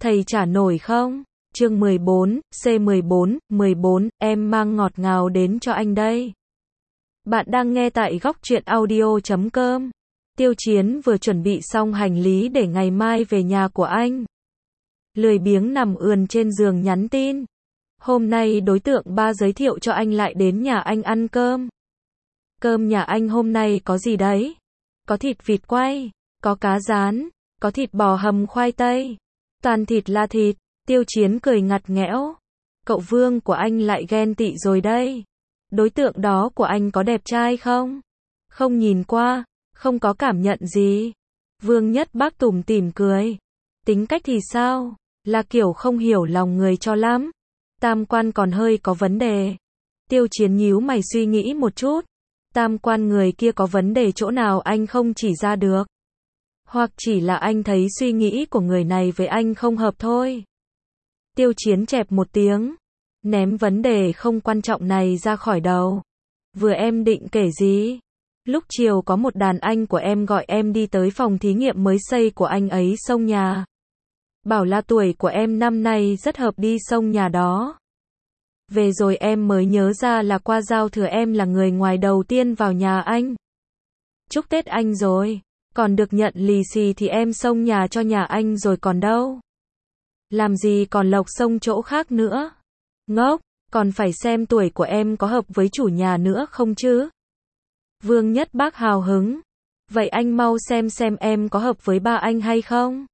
Thầy trả nổi không? Chương 14, C14, 14, em mang ngọt ngào đến cho anh đây. Bạn đang nghe tại góc truyện audio.com. Tiêu Chiến vừa chuẩn bị xong hành lý để ngày mai về nhà của anh. Lười biếng nằm ườn trên giường nhắn tin. Hôm nay đối tượng ba giới thiệu cho anh lại đến nhà anh ăn cơm. Cơm nhà anh hôm nay có gì đấy? Có thịt vịt quay, có cá rán, có thịt bò hầm khoai tây. Toàn thịt là thịt. Tiêu Chiến cười ngặt nghẽo. Cậu Vương của anh lại ghen tị rồi đây. Đối tượng đó của anh có đẹp trai không? Không nhìn qua, không có cảm nhận gì. Vương Nhất Bác tủm tỉm cười. Tính cách thì sao? Là kiểu không hiểu lòng người cho lắm. Tam quan còn hơi có vấn đề. Tiêu Chiến nhíu mày suy nghĩ một chút. Tam quan người kia có vấn đề chỗ nào anh không chỉ ra được. Hoặc chỉ là anh thấy suy nghĩ của người này với anh không hợp thôi. Tiêu Chiến chẹp một tiếng. Ném vấn đề không quan trọng này ra khỏi đầu. Vừa em định kể gì? Lúc chiều có một đàn anh của em gọi em đi tới phòng thí nghiệm mới xây của anh ấy xông nhà. Bảo là tuổi của em năm nay rất hợp đi xông nhà đó. Về rồi em mới nhớ ra là qua giao thừa em là người ngoài đầu tiên vào nhà anh. Chúc Tết anh rồi. Còn được nhận lì xì thì em xông nhà cho nhà anh rồi còn đâu. Làm gì còn lộc xông chỗ khác nữa. Ngốc, còn phải xem tuổi của em có hợp với chủ nhà nữa không chứ. Vương Nhất Bác hào hứng. Vậy anh mau xem em có hợp với ba anh hay không.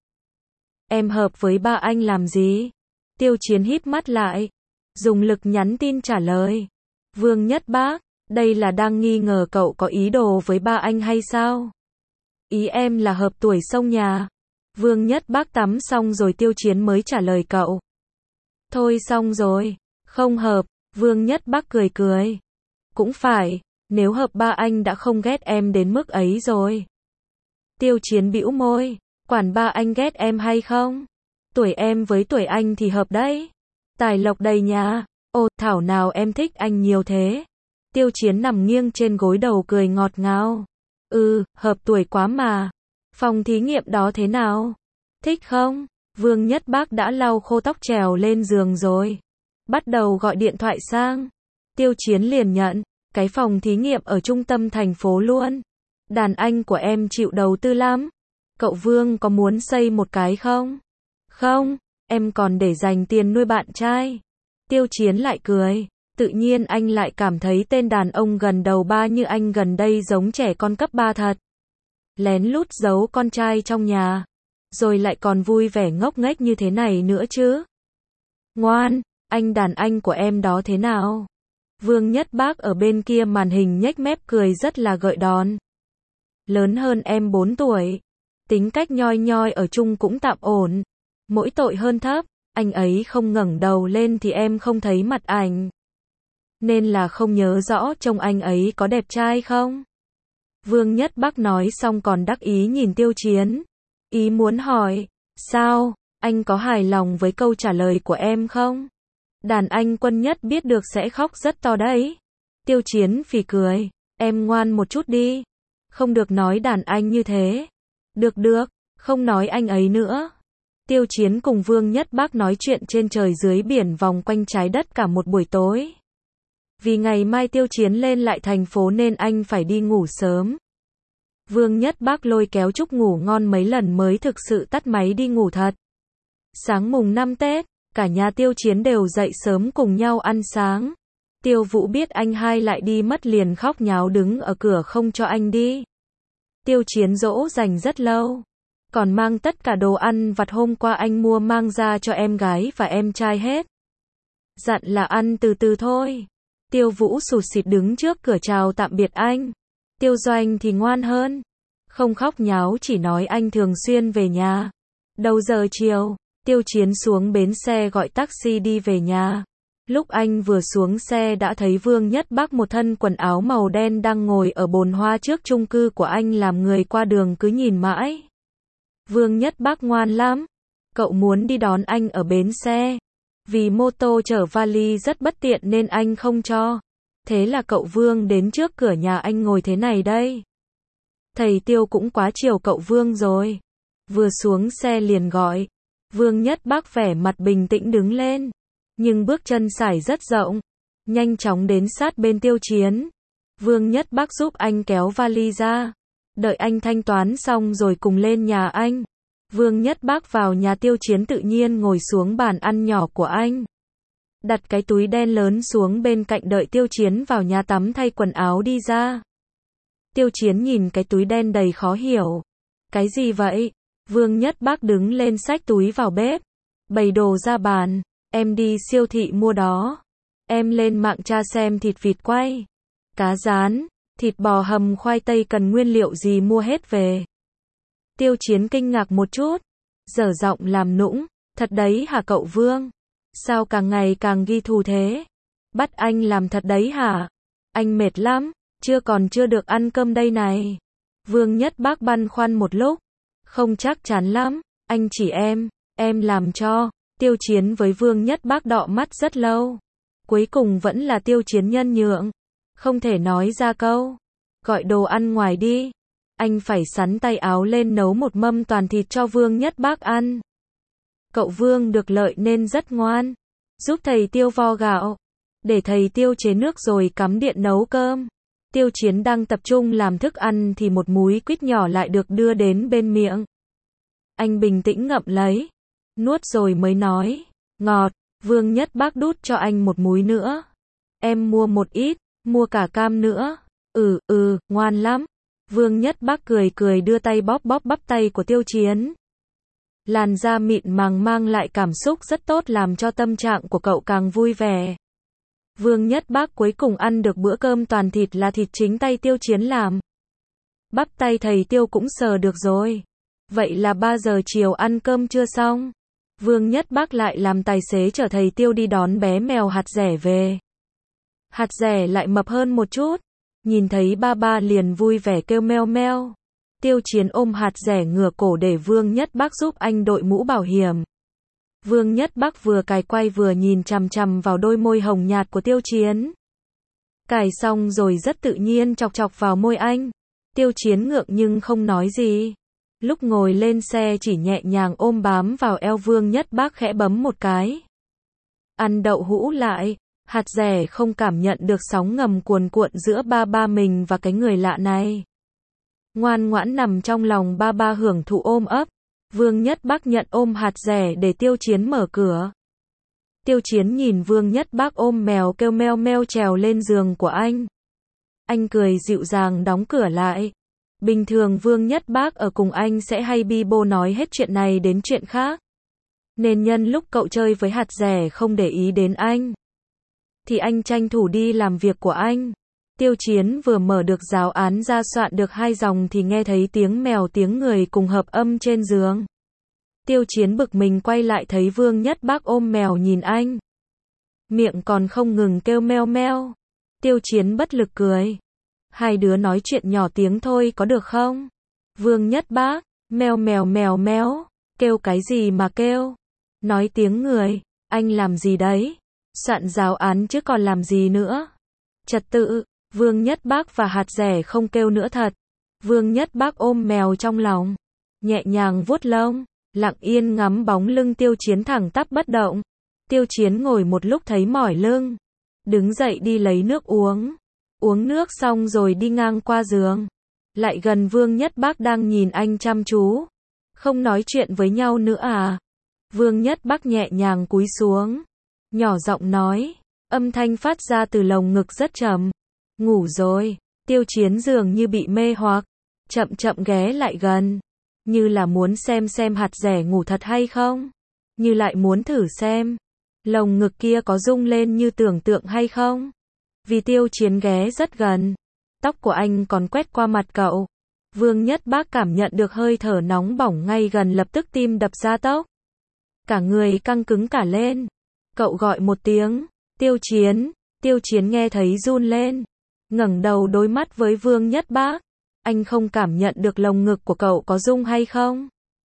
Em hợp với ba anh làm gì? Tiêu Chiến híp mắt lại. Dùng lực nhắn tin trả lời. Vương Nhất Bác, đây là đang nghi ngờ cậu có ý đồ với ba anh hay sao? Ý em là hợp tuổi xông nhà. Vương Nhất Bác tắm xong rồi Tiêu Chiến mới trả lời cậu. Thôi xong rồi, không hợp. Vương Nhất Bác cười cười. Cũng phải, nếu hợp ba anh đã không ghét em đến mức ấy rồi. Tiêu Chiến bĩu môi, quản ba anh ghét em hay không? Tuổi em với tuổi anh thì hợp đấy. Tài lộc đầy nhà. Ồ, thảo nào em thích anh nhiều thế. Tiêu Chiến nằm nghiêng trên gối đầu cười ngọt ngào. Hợp tuổi quá mà. Phòng thí nghiệm đó thế nào? Thích không? Vương Nhất Bác đã lau khô tóc trèo lên giường rồi. Bắt đầu gọi điện thoại sang. Tiêu Chiến liền nhận. Cái phòng thí nghiệm ở trung tâm thành phố luôn. Đàn anh của em chịu đầu tư lắm. Cậu Vương có muốn xây một cái không? Không, em còn để dành tiền nuôi bạn trai. Tiêu Chiến lại cười. Tự nhiên anh lại cảm thấy tên đàn ông gần đầu ba như anh gần đây giống trẻ con cấp 3 thật. Lén lút giấu con trai trong nhà. Rồi lại còn vui vẻ ngốc nghếch như thế này nữa chứ. Ngoan, anh đàn anh của em đó thế nào? Vương Nhất Bác ở bên kia màn hình nhếch mép cười rất là gợi đòn. Lớn hơn em 4 tuổi. Tính cách nhoi nhoi ở chung cũng tạm ổn. Mỗi tội hơn thấp, anh ấy không ngẩng đầu lên thì em không thấy mặt ảnh. Nên là không nhớ rõ trông anh ấy có đẹp trai không? Vương Nhất Bác nói xong còn đắc ý nhìn Tiêu Chiến. Ý muốn hỏi, sao, anh có hài lòng với câu trả lời của em không? Đàn anh Quân Nhất biết được sẽ khóc rất to đấy. Tiêu Chiến phì cười, em ngoan một chút đi. Không được nói đàn anh như thế. Được, không nói anh ấy nữa. Tiêu Chiến cùng Vương Nhất Bác nói chuyện trên trời dưới biển vòng quanh trái đất cả một buổi tối. Vì ngày mai Tiêu Chiến lên lại thành phố nên anh phải đi ngủ sớm. Vương Nhất Bác lôi kéo Trúc ngủ ngon mấy lần mới thực sự tắt máy đi ngủ thật. Sáng mùng 5 Tết, cả nhà Tiêu Chiến đều dậy sớm cùng nhau ăn sáng. Tiêu Vũ biết anh hai lại đi mất liền khóc nháo đứng ở cửa không cho anh đi. Tiêu Chiến dỗ dành rất lâu. Còn mang tất cả đồ ăn vặt hôm qua anh mua mang ra cho em gái và em trai hết. Dặn là ăn từ từ thôi. Tiêu Vũ sụt sịt đứng trước cửa chào tạm biệt anh. Tiêu Doanh thì ngoan hơn. Không khóc nháo chỉ nói anh thường xuyên về nhà. Đầu giờ chiều, Tiêu Chiến xuống bến xe gọi taxi đi về nhà. Lúc anh vừa xuống xe đã thấy Vương Nhất Bác một thân quần áo màu đen đang ngồi ở bồn hoa trước chung cư của anh làm người qua đường cứ nhìn mãi. Vương Nhất Bác ngoan lắm. Cậu muốn đi đón anh ở bến xe. Vì mô tô chở vali rất bất tiện nên anh không cho. Thế là cậu Vương đến trước cửa nhà anh ngồi thế này đây. Thầy Tiêu cũng quá chiều cậu Vương rồi. Vừa xuống xe liền gọi. Vương Nhất Bác vẻ mặt bình tĩnh đứng lên, nhưng bước chân sải rất rộng, nhanh chóng đến sát bên Tiêu Chiến. Vương Nhất Bác giúp anh kéo vali ra, đợi anh thanh toán xong rồi cùng lên nhà anh. Vương Nhất Bác vào nhà Tiêu Chiến tự nhiên ngồi xuống bàn ăn nhỏ của anh, đặt cái túi đen lớn xuống bên cạnh đợi Tiêu Chiến vào nhà tắm thay quần áo đi ra. Tiêu Chiến nhìn cái túi đen đầy khó hiểu. Cái gì vậy? Vương Nhất Bác đứng lên xách túi vào bếp, bày đồ ra bàn. Em đi siêu thị mua đó. Em lên mạng tra xem thịt vịt quay, cá rán, thịt bò hầm, khoai tây cần nguyên liệu gì mua hết về. Tiêu Chiến kinh ngạc một chút, dở giọng làm nũng. Thật đấy hả cậu Vương? Sao càng ngày càng ghi thù thế? Bắt anh làm thật đấy hả? Anh mệt lắm, chưa được ăn cơm đây này. Vương Nhất Bác băn khoăn một lúc, không chắc chắn lắm. Anh chỉ em làm cho. Tiêu Chiến với Vương Nhất Bác đọ mắt rất lâu. Cuối cùng vẫn là Tiêu Chiến nhân nhượng, không thể nói ra câu gọi đồ ăn ngoài đi. Anh phải xắn tay áo lên nấu một mâm toàn thịt cho Vương Nhất Bác ăn. Cậu Vương được lợi nên rất ngoan, giúp thầy Tiêu vo gạo, để thầy Tiêu chế nước rồi cắm điện nấu cơm. Tiêu Chiến đang tập trung làm thức ăn thì một múi quýt nhỏ lại được đưa đến bên miệng. Anh bình tĩnh ngậm lấy, nuốt rồi mới nói, ngọt. Vương Nhất Bác đút cho anh một múi nữa. Em mua một ít, mua cả cam nữa. Ngoan lắm. Vương Nhất Bác cười đưa tay bóp bắp tay của Tiêu Chiến. Làn da mịn màng mang lại cảm xúc rất tốt làm cho tâm trạng của cậu càng vui vẻ. Vương Nhất Bác cuối cùng ăn được bữa cơm toàn thịt là thịt chính tay Tiêu Chiến làm. Bắp tay thầy Tiêu cũng sờ được rồi. Vậy là 3 giờ chiều ăn cơm chưa xong. Vương Nhất Bác lại làm tài xế chở thầy Tiêu đi đón bé mèo hạt rẻ về. Hạt rẻ lại mập hơn một chút. Nhìn thấy ba liền vui vẻ kêu meo meo. Tiêu Chiến ôm hạt rẻ ngửa cổ để Vương Nhất Bác giúp anh đội mũ bảo hiểm. Vương Nhất Bác vừa cài quay vừa nhìn chằm chằm vào đôi môi hồng nhạt của Tiêu Chiến. Cài xong rồi rất tự nhiên chọc vào môi anh. Tiêu Chiến ngượng nhưng không nói gì. Lúc ngồi lên xe chỉ nhẹ nhàng ôm bám vào eo Vương Nhất Bác khẽ bấm một cái. Ăn đậu hũ lại, hạt rẻ không cảm nhận được sóng ngầm cuồn cuộn giữa ba mình và cái người lạ này. Ngoan ngoãn nằm trong lòng ba hưởng thụ ôm ấp. Vương Nhất Bác nhận ôm hạt rẻ để Tiêu Chiến mở cửa. Tiêu Chiến nhìn Vương Nhất Bác ôm mèo kêu meo meo trèo lên giường của anh. Anh cười dịu dàng đóng cửa lại. Bình thường Vương Nhất Bác ở cùng anh sẽ hay bi bô nói hết chuyện này đến chuyện khác. Nên nhân lúc cậu chơi với hạt rẻ không để ý đến anh, thì anh tranh thủ đi làm việc của anh. Tiêu Chiến vừa mở được giáo án ra soạn được 2 dòng thì nghe thấy tiếng mèo tiếng người cùng hợp âm trên giường. Tiêu Chiến bực mình quay lại thấy Vương Nhất Bác ôm mèo nhìn anh. Miệng còn không ngừng kêu meo meo. Tiêu Chiến bất lực cười. Hai đứa nói chuyện nhỏ tiếng thôi có được không? Vương Nhất Bác, meo meo, kêu cái gì mà kêu? Nói tiếng người, anh làm gì đấy? Soạn giáo án chứ còn làm gì nữa? Trật tự, Vương Nhất Bác và hạt rẻ không kêu nữa thật. Vương Nhất Bác ôm mèo trong lòng, nhẹ nhàng vuốt lông, lặng yên ngắm bóng lưng Tiêu Chiến thẳng tắp bất động. Tiêu Chiến ngồi một lúc thấy mỏi lưng, đứng dậy đi lấy nước uống. Uống nước xong rồi đi ngang qua giường, lại gần Vương Nhất Bác đang nhìn anh chăm chú. Không nói chuyện với nhau nữa à? Vương Nhất Bác nhẹ nhàng cúi xuống, nhỏ giọng nói, âm thanh phát ra từ lồng ngực rất trầm. Ngủ rồi. Tiêu Chiến dường như bị mê hoặc, chậm chậm ghé lại gần, như là muốn xem hạt rẻ ngủ thật hay không, như lại muốn thử xem lồng ngực kia có rung lên như tưởng tượng hay không. Vì Tiêu Chiến ghé rất gần, tóc của anh còn quét qua mặt cậu. Vương Nhất Bác cảm nhận được hơi thở nóng bỏng ngay gần, lập tức tim đập ra tốc. Cả người căng cứng cả lên. Cậu gọi một tiếng, Tiêu Chiến. Tiêu Chiến nghe thấy run lên, ngẩng đầu đối mắt với Vương Nhất Bác. Anh không cảm nhận được lồng ngực của cậu có rung hay không.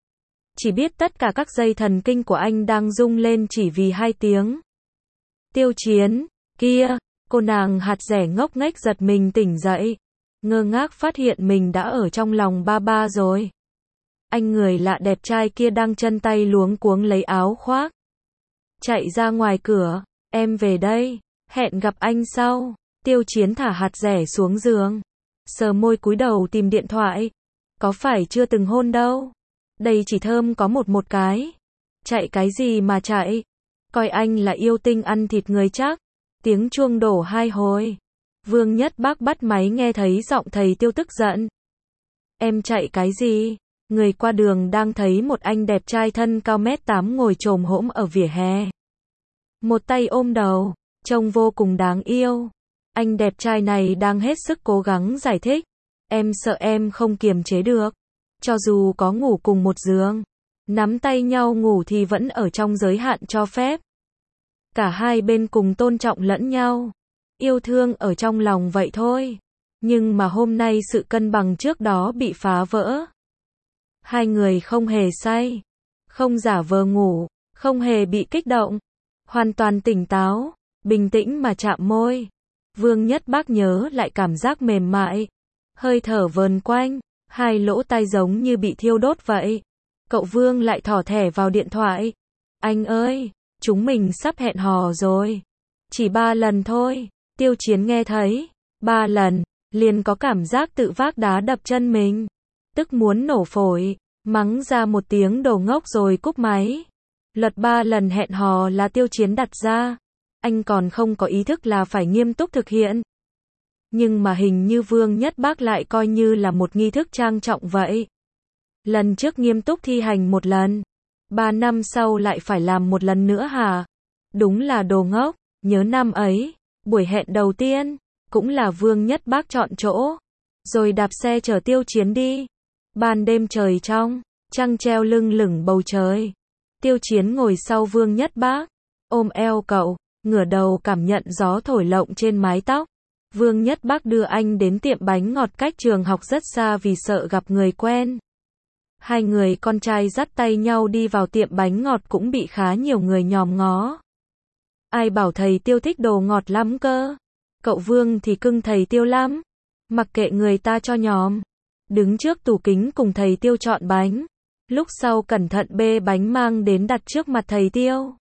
Chỉ biết tất cả các dây thần kinh của anh đang rung lên chỉ vì 2 tiếng. Tiêu Chiến, kia. Cô nàng hạt rẻ ngốc nghếch giật mình tỉnh dậy, ngơ ngác phát hiện mình đã ở trong lòng ba rồi. Anh người lạ đẹp trai kia đang chân tay luống cuống lấy áo khoác. Chạy ra ngoài cửa, em về đây, hẹn gặp anh sau. Tiêu Chiến thả hạt dẻ xuống giường, sờ môi cúi đầu tìm điện thoại. Có phải chưa từng hôn đâu. Đây chỉ thơm có một cái. Chạy cái gì mà chạy. Coi anh là yêu tinh ăn thịt người chắc. Tiếng chuông đổ 2 hồi. Vương Nhất Bác bắt máy nghe thấy giọng thầy Tiêu tức giận. Em chạy cái gì? Người qua đường đang thấy một anh đẹp trai thân cao 1m8 ngồi chồm hổm ở vỉa hè. Một tay ôm đầu, trông vô cùng đáng yêu. Anh đẹp trai này đang hết sức cố gắng giải thích. Em sợ em không kiềm chế được. Cho dù có ngủ cùng một giường, nắm tay nhau ngủ thì vẫn ở trong giới hạn cho phép. Cả hai bên cùng tôn trọng lẫn nhau. Yêu thương ở trong lòng vậy thôi. Nhưng mà hôm nay sự cân bằng trước đó bị phá vỡ. Hai người không hề say, không giả vờ ngủ, không hề bị kích động. Hoàn toàn tỉnh táo, bình tĩnh mà chạm môi. Vương Nhất Bác nhớ lại cảm giác mềm mại. Hơi thở vờn quanh, hai lỗ tai giống như bị thiêu đốt vậy. Cậu Vương lại thỏ thẻ vào điện thoại. Anh ơi, chúng mình sắp hẹn hò rồi. Chỉ 3 lần thôi. Tiêu Chiến nghe thấy 3 lần, liền có cảm giác tự vác đá đập chân mình. Tức muốn nổ phổi, mắng ra một tiếng đồ ngốc rồi cúp máy. Luật 3 lần hẹn hò là Tiêu Chiến đặt ra. Anh còn không có ý thức là phải nghiêm túc thực hiện. Nhưng mà hình như Vương Nhất Bác lại coi như là một nghi thức trang trọng vậy. Lần trước nghiêm túc thi hành 1 lần, 3 năm sau lại phải làm 1 lần nữa hả? Đúng là đồ ngốc. Nhớ năm ấy, buổi hẹn đầu tiên, cũng là Vương Nhất Bác chọn chỗ, rồi đạp xe chở Tiêu Chiến đi. Ban đêm trời trong, trăng treo lưng lửng bầu trời. Tiêu Chiến ngồi sau Vương Nhất Bác, ôm eo cậu, ngửa đầu cảm nhận gió thổi lộng trên mái tóc. Vương Nhất Bác đưa anh đến tiệm bánh ngọt cách trường học rất xa vì sợ gặp người quen. Hai người con trai dắt tay nhau đi vào tiệm bánh ngọt cũng bị khá nhiều người nhòm ngó. Ai bảo thầy Tiêu thích đồ ngọt lắm cơ. Cậu Vương thì cưng thầy Tiêu lắm. Mặc kệ người ta cho nhòm. Đứng trước tủ kính cùng thầy Tiêu chọn bánh. Lúc sau cẩn thận bê bánh mang đến đặt trước mặt thầy Tiêu.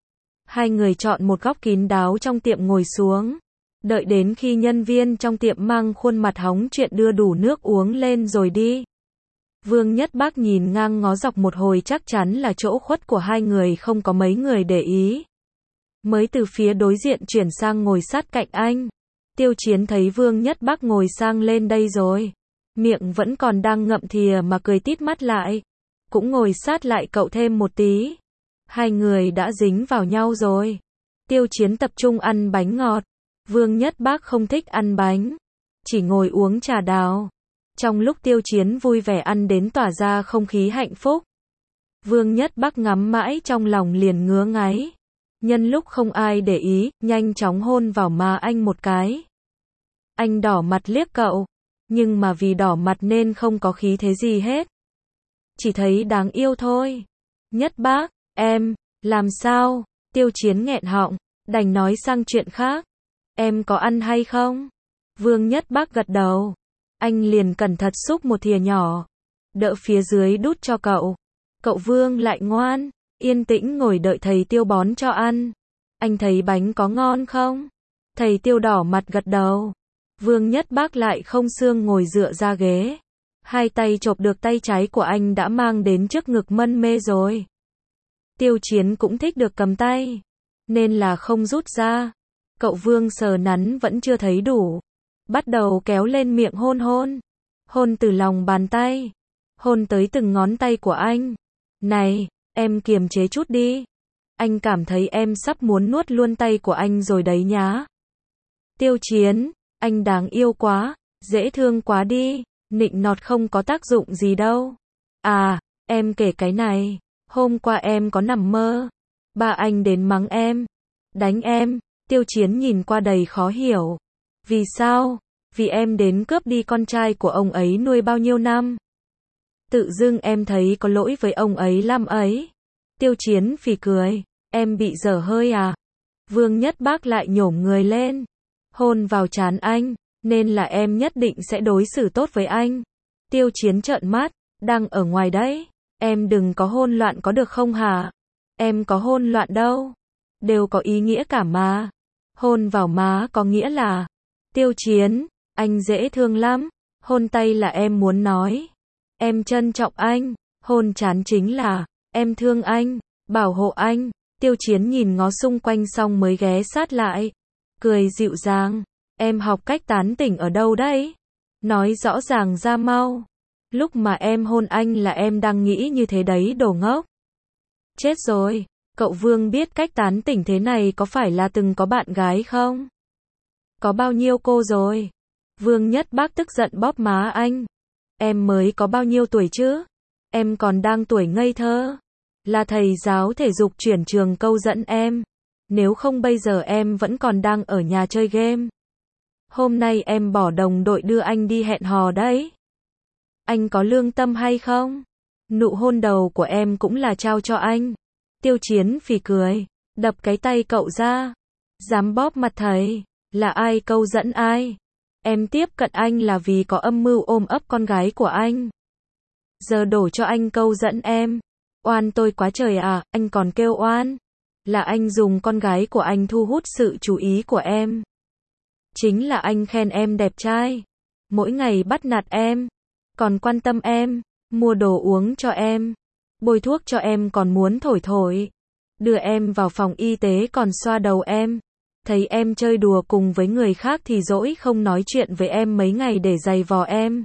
Hai người chọn một góc kín đáo trong tiệm ngồi xuống. Đợi đến khi nhân viên trong tiệm mang khuôn mặt hóng chuyện đưa đủ nước uống lên rồi đi. Vương Nhất Bác nhìn ngang ngó dọc một hồi chắc chắn là chỗ khuất của hai người không có mấy người để ý. Mới từ phía đối diện chuyển sang ngồi sát cạnh anh. Tiêu Chiến thấy Vương Nhất Bác ngồi sang lên đây rồi. Miệng vẫn còn đang ngậm thìa mà cười tít mắt lại. Cũng ngồi sát lại cậu thêm một tí. Hai người đã dính vào nhau rồi. Tiêu Chiến tập trung ăn bánh ngọt. Vương Nhất Bác không thích ăn bánh. Chỉ ngồi uống trà đào. Trong lúc Tiêu Chiến vui vẻ ăn đến tỏa ra không khí hạnh phúc. Vương Nhất Bác ngắm mãi trong lòng liền ngứa ngáy. Nhân lúc không ai để ý, nhanh chóng hôn vào má anh một cái. Anh đỏ mặt liếc cậu. Nhưng mà vì đỏ mặt nên không có khí thế gì hết. Chỉ thấy đáng yêu thôi. Nhất Bác, em, làm sao? Tiêu Chiến nghẹn họng, đành nói sang chuyện khác. Em có ăn hay không? Vương Nhất Bác gật đầu. Anh liền cẩn thận xúc một thìa nhỏ. Đỡ phía dưới đút cho cậu. Cậu Vương lại ngoan, yên tĩnh ngồi đợi thầy Tiêu bón cho ăn. Anh thấy bánh có ngon không? Thầy Tiêu đỏ mặt gật đầu. Vương Nhất Bác lại không xương ngồi dựa ra ghế. Hai tay chộp được tay trái của anh đã mang đến trước ngực mân mê rồi. Tiêu Chiến cũng thích được cầm tay. Nên là không rút ra. Cậu Vương sờ nắn vẫn chưa thấy đủ. Bắt đầu kéo lên miệng hôn hôn. Hôn từ lòng bàn tay. Hôn tới từng ngón tay của anh. Này, em kiềm chế chút đi. Anh cảm thấy em sắp muốn nuốt luôn tay của anh rồi đấy nhá. Tiêu Chiến, anh đáng yêu quá, dễ thương quá đi. Nịnh nọt không có tác dụng gì đâu. À, em kể cái này. Hôm qua em có nằm mơ. Ba anh đến mắng em. Đánh em. Tiêu Chiến nhìn qua đầy khó hiểu. Vì sao? Vì em đến cướp đi con trai của ông ấy nuôi bao nhiêu năm. Tự dưng em thấy có lỗi với ông ấy lắm ấy. Tiêu Chiến phì cười. Em bị dở hơi à? Vương Nhất Bác lại nhổm người lên. Hôn vào trán anh. Nên là em nhất định sẽ đối xử tốt với anh. Tiêu Chiến trợn mắt. Đang ở ngoài đấy. Em đừng có hôn loạn có được không hả? Em có hôn loạn đâu. Đều có ý nghĩa cả mà. Hôn vào má có nghĩa là. Tiêu Chiến, anh dễ thương lắm. Hôn tay là em muốn nói. Em trân trọng anh. Hôn trán chính là. Em thương anh. Bảo hộ anh. Tiêu Chiến nhìn ngó xung quanh xong mới ghé sát lại. Cười dịu dàng. Em học cách tán tỉnh ở đâu đấy? Nói rõ ràng ra mau. Lúc mà em hôn anh là em đang nghĩ như thế đấy đồ ngốc. Chết rồi. Cậu Vương biết cách tán tỉnh thế này có phải là từng có bạn gái không? Có bao nhiêu cô rồi? Vương Nhất Bác tức giận bóp má anh. Em mới có bao nhiêu tuổi chứ? Em còn đang tuổi ngây thơ. Là thầy giáo thể dục chuyển trường câu dẫn em. Nếu không bây giờ em vẫn còn đang ở nhà chơi game. Hôm nay em bỏ đồng đội đưa anh đi hẹn hò đấy. Anh có lương tâm hay không? Nụ hôn đầu của em cũng là trao cho anh. Tiêu Chiến phì cười. Đập cái tay cậu ra. Dám bóp mặt thầy. Là ai câu dẫn ai? Em tiếp cận anh là vì có âm mưu ôm ấp con gái của anh. Giờ đổ cho anh câu dẫn em. Oan tôi quá trời à, anh còn kêu oan. Là anh dùng con gái của anh thu hút sự chú ý của em. Chính là anh khen em đẹp trai. Mỗi ngày bắt nạt em. Còn quan tâm em. Mua đồ uống cho em. Bôi thuốc cho em còn muốn thổi thổi. Đưa em vào phòng y tế còn xoa đầu em. Thấy em chơi đùa cùng với người khác thì dỗi không nói chuyện với em mấy ngày để giày vò em.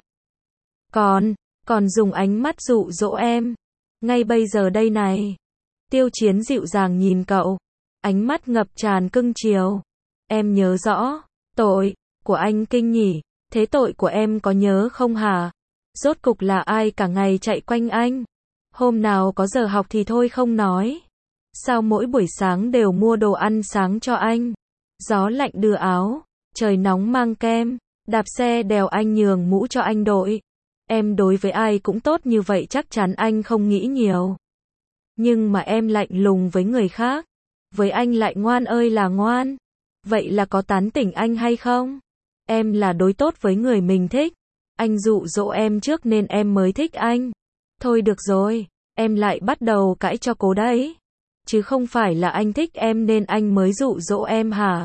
Còn dùng ánh mắt dụ dỗ em. Ngay bây giờ đây này. Tiêu Chiến dịu dàng nhìn cậu. Ánh mắt ngập tràn cưng chiều. Em nhớ rõ. Tội của anh kinh nhỉ. Thế tội của em có nhớ không hả? Rốt cục là ai cả ngày chạy quanh anh? Hôm nào có giờ học thì thôi không nói. Sao mỗi buổi sáng đều mua đồ ăn sáng cho anh? Gió lạnh đưa áo. Trời nóng mang kem. Đạp xe đèo anh nhường mũ cho anh đội. Em đối với ai cũng tốt như vậy chắc chắn anh không nghĩ nhiều. Nhưng mà em lạnh lùng với người khác. Với anh lại ngoan ơi là ngoan. Vậy là có tán tỉnh anh hay không? Em là đối tốt với người mình thích. Anh dụ dỗ em trước nên em mới thích anh. Thôi được rồi, em lại bắt đầu cãi cho cố đấy. Chứ không phải là anh thích em nên anh mới dụ dỗ em hả?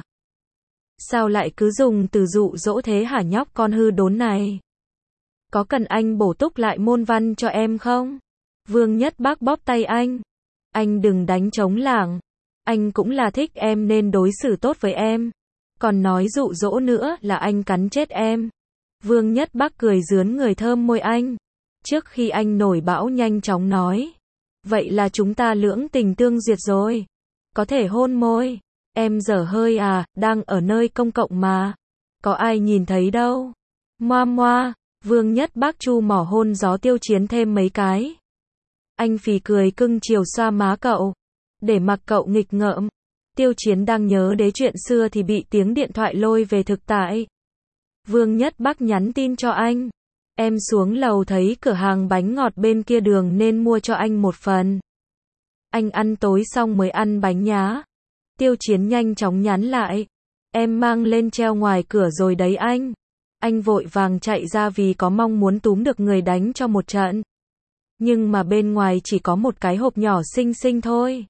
Sao lại cứ dùng từ dụ dỗ thế hả nhóc con hư đốn này? Có cần anh bổ túc lại môn văn cho em không? Vương Nhất Bác bóp tay anh. Anh đừng đánh trống lảng. Anh cũng là thích em nên đối xử tốt với em. Còn nói dụ dỗ nữa là anh cắn chết em. Vương Nhất Bác cười rướn người thơm môi anh. Trước khi anh nổi bão nhanh chóng nói. Vậy là chúng ta lưỡng tình tương duyệt rồi. Có thể hôn môi. Em dở hơi à, đang ở nơi công cộng mà. Có ai nhìn thấy đâu. Moa moa. Vương Nhất Bác chu mỏ hôn gió Tiêu Chiến thêm mấy cái. Anh phì cười cưng chiều xoa má cậu. Để mặc cậu nghịch ngợm. Tiêu Chiến đang nhớ đến chuyện xưa thì bị tiếng điện thoại lôi về thực tại. Vương Nhất Bác nhắn tin cho anh. Em xuống lầu thấy cửa hàng bánh ngọt bên kia đường nên mua cho anh một phần. Anh ăn tối xong mới ăn bánh nhá. Tiêu Chiến nhanh chóng nhắn lại. Em mang lên treo ngoài cửa rồi đấy anh. Anh vội vàng chạy ra vì có mong muốn túm được người đánh cho một trận. Nhưng mà bên ngoài chỉ có một cái hộp nhỏ xinh xinh thôi.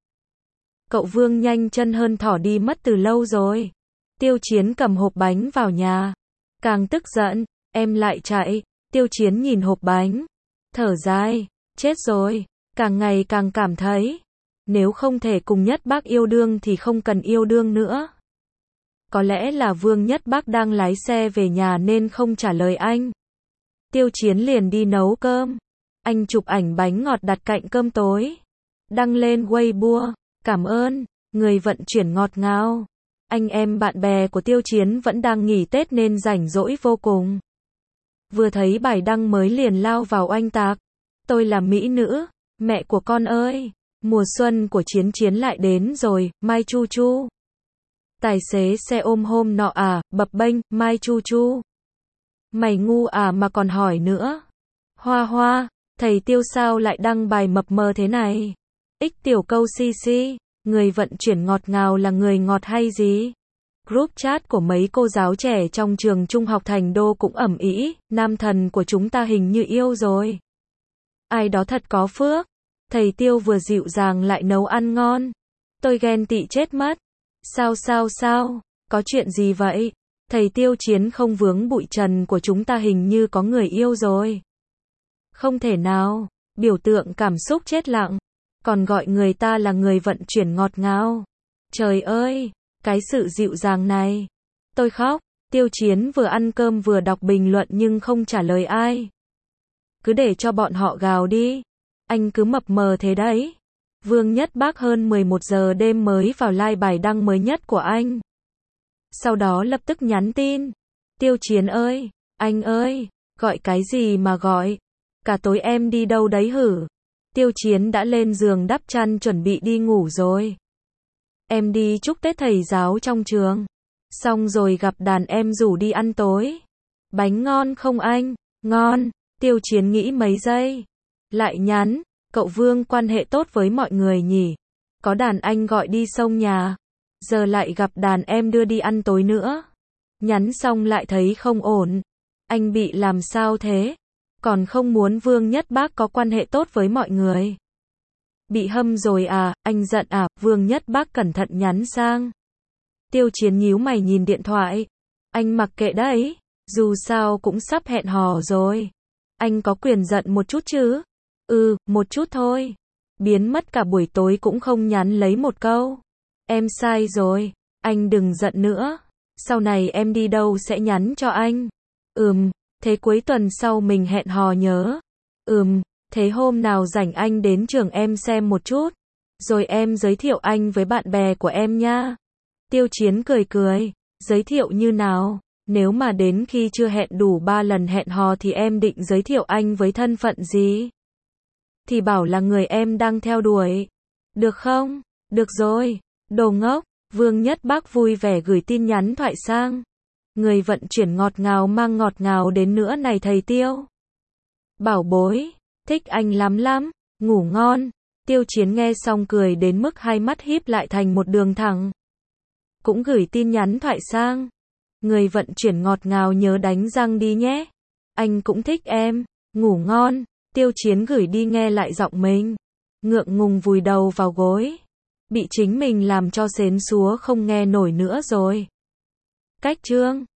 Cậu Vương nhanh chân hơn thỏ đi mất từ lâu rồi. Tiêu Chiến cầm hộp bánh vào nhà. Càng tức giận, em lại chạy. Tiêu Chiến nhìn hộp bánh. Thở dài, chết rồi. Càng ngày càng cảm thấy. Nếu không thể cùng Nhất Bác yêu đương thì không cần yêu đương nữa. Có lẽ là Vương Nhất Bác đang lái xe về nhà nên không trả lời anh. Tiêu Chiến liền đi nấu cơm. Anh chụp ảnh bánh ngọt đặt cạnh cơm tối. Đăng lên Weibo. Cảm ơn, người vận chuyển ngọt ngào. Anh em bạn bè của Tiêu Chiến vẫn đang nghỉ Tết nên rảnh rỗi vô cùng. Vừa thấy bài đăng mới liền lao vào oanh tạc. Tôi là mỹ nữ, mẹ của con ơi. Mùa xuân của Chiến Chiến lại đến rồi, Mai Chu Chu. Tài xế xe ôm hôm nọ à, bập bênh, Mai Chu Chu. Mày ngu à mà còn hỏi nữa. Hoa hoa, thầy Tiêu sao lại đăng bài mập mờ thế này? Ích tiểu câu cc, người vận chuyển ngọt ngào là người ngọt hay gì? Group chat của mấy cô giáo trẻ trong trường trung học Thành Đô cũng ầm ĩ, nam thần của chúng ta hình như yêu rồi. Ai đó thật có phước. Thầy Tiêu vừa dịu dàng lại nấu ăn ngon. Tôi ghen tị chết mất. Sao? Có chuyện gì vậy? Thầy Tiêu Chiến không vướng bụi trần của chúng ta hình như có người yêu rồi. Không thể nào. Biểu tượng cảm xúc chết lặng. Còn gọi người ta là người vận chuyển ngọt ngào. Trời ơi, cái sự dịu dàng này. Tôi khóc. Tiêu Chiến vừa ăn cơm vừa đọc bình luận nhưng không trả lời ai. Cứ để cho bọn họ gào đi. Anh cứ mập mờ thế đấy. Vương Nhất Bác hơn 11 giờ đêm mới vào like bài đăng mới nhất của anh. Sau đó lập tức nhắn tin. Tiêu Chiến ơi, anh ơi, gọi cái gì mà gọi? Cả tối em đi đâu đấy hử? Tiêu Chiến đã lên giường đắp chăn chuẩn bị đi ngủ rồi. Em đi chúc Tết thầy giáo trong trường. Xong rồi gặp đàn em rủ đi ăn tối. Bánh ngon không anh? Ngon. Tiêu Chiến nghĩ mấy giây. Lại nhắn, cậu Vương quan hệ tốt với mọi người nhỉ? Có đàn anh gọi đi xông nhà. Giờ lại gặp đàn em đưa đi ăn tối nữa. Nhắn xong lại thấy không ổn. Anh bị làm sao thế? Còn không muốn Vương Nhất Bác có quan hệ tốt với mọi người. Bị hâm rồi à, anh giận à? Vương Nhất Bác cẩn thận nhắn sang. Tiêu Chiến nhíu mày nhìn điện thoại. Anh mặc kệ đấy, dù sao cũng sắp hẹn hò rồi. Anh có quyền giận một chút chứ? Một chút thôi. Biến mất cả buổi tối cũng không nhắn lấy một câu. Em sai rồi, anh đừng giận nữa. Sau này em đi đâu sẽ nhắn cho anh. Thế cuối tuần sau mình hẹn hò nhớ. Thế hôm nào rảnh anh đến trường em xem một chút. Rồi em giới thiệu anh với bạn bè của em nha. Tiêu Chiến cười. Giới thiệu như nào? Nếu mà đến khi chưa hẹn đủ 3 lần hẹn hò thì em định giới thiệu anh với thân phận gì? Thì bảo là người em đang theo đuổi. Được không? Được rồi. Đồ ngốc. Vương Nhất Bác vui vẻ gửi tin nhắn thoại sang. Người vận chuyển ngọt ngào mang ngọt ngào đến nữa này thầy Tiêu. Bảo bối. Thích anh lắm. Ngủ ngon. Tiêu Chiến nghe xong cười đến mức hai mắt híp lại thành một đường thẳng. Cũng gửi tin nhắn thoại sang. Người vận chuyển ngọt ngào nhớ đánh răng đi nhé. Anh cũng thích em. Ngủ ngon. Tiêu Chiến gửi đi nghe lại giọng mình. Ngượng ngùng vùi đầu vào gối. Bị chính mình làm cho xến xúa không nghe nổi nữa rồi. Cách chương